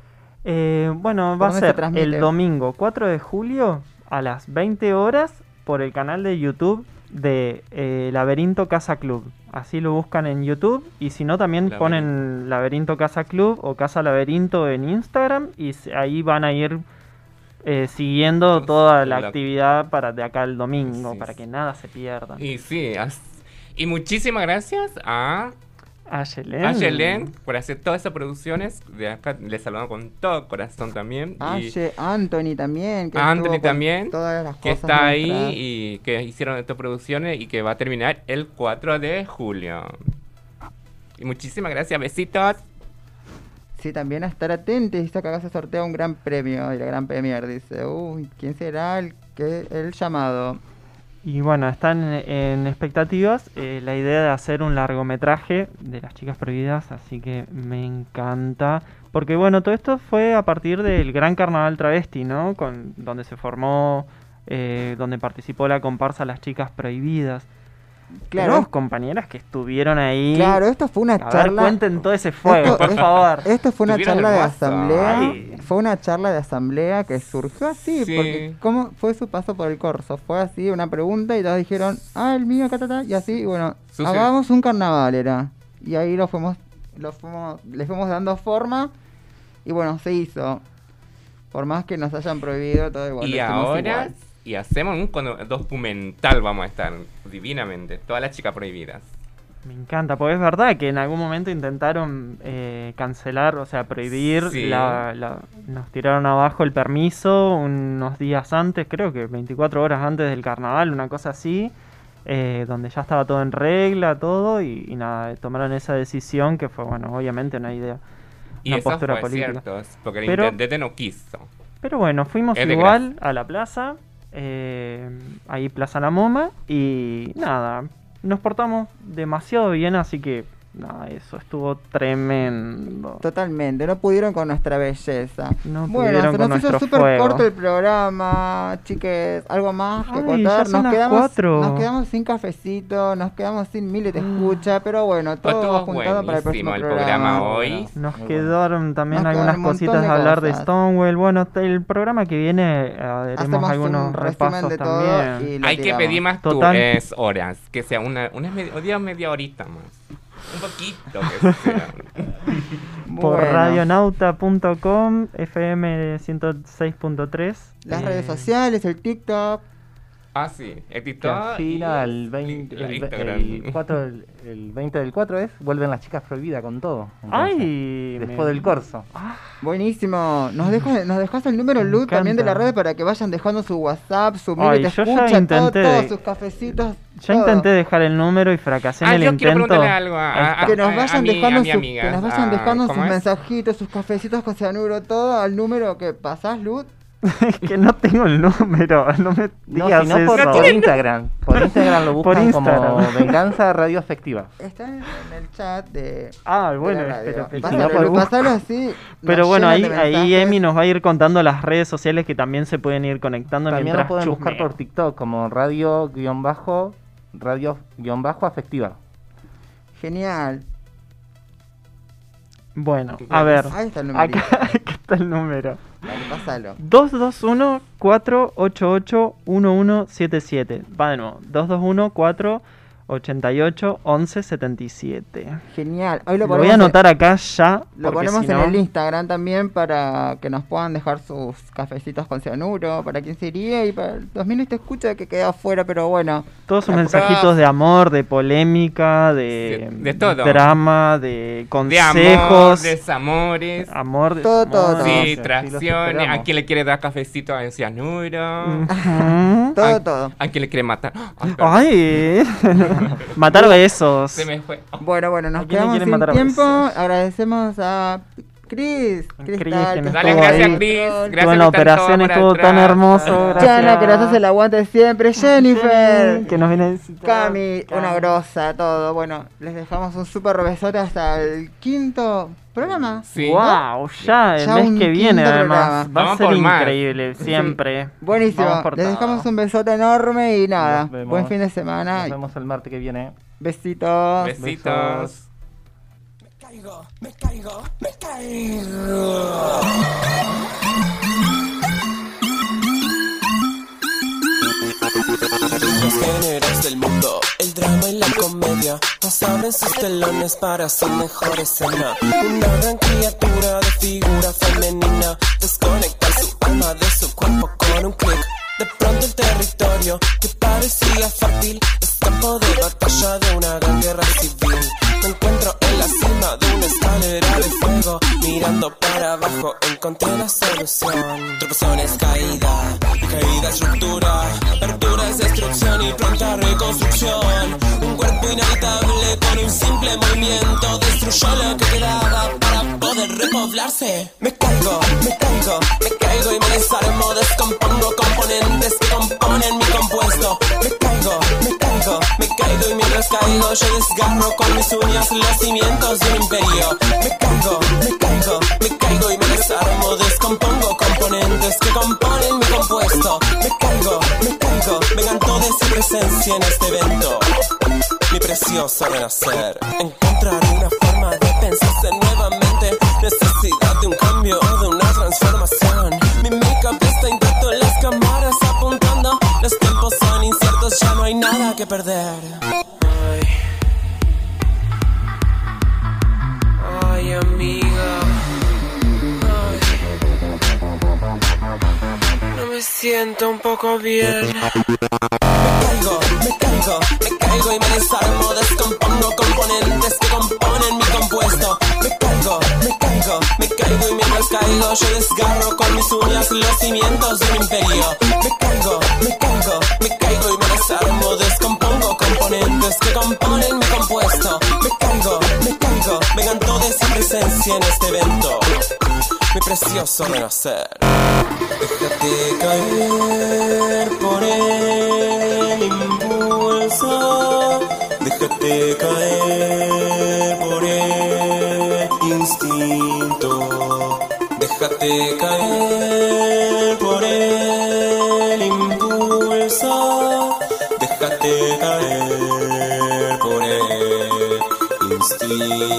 Bueno, va a ser el domingo 4 de julio a las 20 horas por el canal de YouTube de Laberinto Casa Club. Así lo buscan en YouTube y si no también ponen Laberinto Casa Club o Casa Laberinto en Instagram y ahí van a ir siguiendo toda la actividad de acá el domingo, para que nada se pierda. Y sí, y muchísimas gracias a Yelén por hacer todas esas producciones. De acá les saludamos con todo corazón también. Anthony también. Todas las cosas que está ahí y que hicieron estas producciones y que va a terminar el 4 de julio. Y muchísimas gracias, besitos. Sí, también a estar atentos. Dice que acá se sortea un gran premio y la gran premier. Dice, ¿quién será el llamado? Y bueno, están en expectativas la idea de hacer un largometraje de las chicas prohibidas, así que me encanta. Porque bueno, todo esto fue a partir del Gran Carnaval Travesti, ¿no? Donde se formó, donde participó la comparsa Las Chicas Prohibidas. Claro. Tenemos compañeras que estuvieron ahí. Claro, esto fue una charla. Cuenten todo ese fuego, por favor. Esto fue una charla de asamblea. Fue una charla de asamblea que surgió así, porque ¿cómo fue su paso por el corso? Fue así, una pregunta y todos dijeron, el mío, y así, y bueno, hagamos un carnaval, era. Y ahí le fuimos dando forma y bueno, se hizo. Por más que nos hayan prohibido todo igual. Y ahora... Y hacemos un documental, vamos a estar divinamente, todas las chicas prohibidas. Me encanta, porque es verdad que en algún momento intentaron cancelar, o sea, prohibir, nos tiraron abajo el permiso unos días antes, creo que 24 horas antes del carnaval, una cosa así, donde ya estaba todo en regla, todo, y nada, tomaron esa decisión que fue, bueno, obviamente una idea, una postura política. Cierto, porque el intendente no quiso. Pero bueno, fuimos igual a la plaza. ahí Plaza La Moma, y nada, nos portamos demasiado bien, así que nada, eso estuvo tremendo. Totalmente, no pudieron con nuestra belleza. No Bueno, pudieron se con nos hizo nuestro súper fuego. corto el programa, chiques. ¿Algo más que Ay, contar? ya son las 4. Nos quedamos sin cafecito, nos quedamos sin Mili te escucha, pero bueno, todo Estuvo juntado para el próximo buenísimo el programa programa. hoy. Nos quedaron también Nos algunas quedaron un montón cositas de de hablar de cosas. Stonewall. Bueno, el programa que viene haremos Hacemos algunos un resumen repasos de todo también. y lo Hay que tiramos. pedir más Total. horas, que sea una media horita más. Un poquito que sea. Por Bueno. radionauta.com, FM 106.3. Las redes sociales, el TikTok. Ah, sí, el Que TikTok al final, el 20, la el, Instagram. el 4, el 20 del 4 es, vuelven las chicas prohibidas con todo. Entonces, Ay, después del corso. Buenísimo. Nos dejas el número Luz también de la encanta. red para que vayan dejando su WhatsApp, su Ay, Mili te yo ya escucha, intenté todos de- sus cafecitos. Ya todo. intenté dejar el número y fracasé en el yo quiero intento. preguntarle algo a Que nos vayan dejando mi sus, amiga. que nos vayan dejando sus ¿Cómo es? mensajitos, sus cafecitos con cianuro, todo al número que pasás, Luz. Es que no tengo el número, no me No, digas si no por, eso. por Instagram. Por Instagram lo Por buscan como Instagram. Venganza Radio Afectiva. Está en el chat de. Ah, bueno, de la radio. espera, si no, Pásalo, por Luz, busca. pasalo así. Pero nos bueno, llenan ahí de mensajes. Emi nos va a ir contando las redes sociales que también se pueden ir conectando También mientras lo pueden buscar chusmeo. por TikTok como radio-afectiva. Genial. Bueno, a ver, Ahí está el numerito. acá está el número. Dale, pásalo. 221-488-1177. Va de nuevo, 221-488-1177. Genial. Hoy lo Lo voy ponemos a anotar acá ya. Lo porque ponemos si en no- el Instagram también para que nos puedan dejar sus cafecitos con cianuro, para quien se iría y para los Mili te escucha que queda afuera, pero bueno. Todos sus La mensajitos de amor, de polémica, de todo. drama, de De consejos. amor, desamores. Amor, Todo, todo, todo. Sí, los traiciones. esperamos. ¿A quién le quiere dar cafecito en cianuro? Ujú. Todo, ¿A- todo. ¿A quién le quiere matar? Ay, perdón. Ay, matar besos. Se me fue. Bueno, ¿A nos quién le quedamos quieren sin matar a tiempo. besos? Agradecemos a Cris. Cris, que Cristal, nos Dale, estuvo gracias, ahí. Cris. Estuvo Gracias en la por tanto operación, amor estuvo tan atrás. hermoso. Gracias. Chana, que nos hace el aguante siempre. Jennifer. Que nos viene a visitar. Cami, una grosa, todo. Bueno, les dejamos un súper besote hasta el 5.º programa. Sí. Wow, ya el Ya mes un que viene quinto además. programa. Va a Vamos ser por más. increíble, siempre. Buenísimo. Vamos por Les todo. dejamos un besote enorme y nada. Nos vemos. Buen fin de semana. Nos vemos el martes que viene. Besitos. Besitos. Los géneros del mundo, el drama y la comedia, nos abren sus telones para su mejor escena. Una gran criatura de figura femenina desconecta su alma de su cuerpo con un clic. De pronto el territorio que parecía fértil es campo de batalla de una gran guerra civil. Me encuentro en la cima de una escalera de fuego, mirando para abajo encontré la solución. Tropezones, caída, y caída estructura, apertura es destrucción y pronta reconstrucción. Un cuerpo inhabitable con un simple movimiento destruyó lo que quedaba para poder repoblarse. Me caigo y me desarmo, descompongo componentes que componen mi compuesto. Me caigo y mientras caigo yo desgarro con mis uñas los cimientos de un imperio. Me caigo y me desarmo, descompongo componentes que componen mi compuesto. Me caigo, vengan todos su presencia en este evento. Mi precioso renacer, encontrar una forma de pensarse nuevamente, necesidad de un cambio, de una transformación. Mi make-up está intacto, las cámaras apuntando, los tiempos son inciertos, ya no hay nada que perder. Ay, amiga, no me siento un poco bien. Me caigo y me desarmo, descompongo componentes que componen mi compuesto. Me caigo y mientras caigo yo desgarro con mis uñas los cimientos de un imperio. Me caigo y me desarmo, descompongo componentes que componen mi compuesto. Me caigo, vengan todos su presencia en este evento. mi precioso renacer. Déjate caer por el impulso, déjate caer por el instinto, déjate caer por el impulso, déjate caer por el instinto.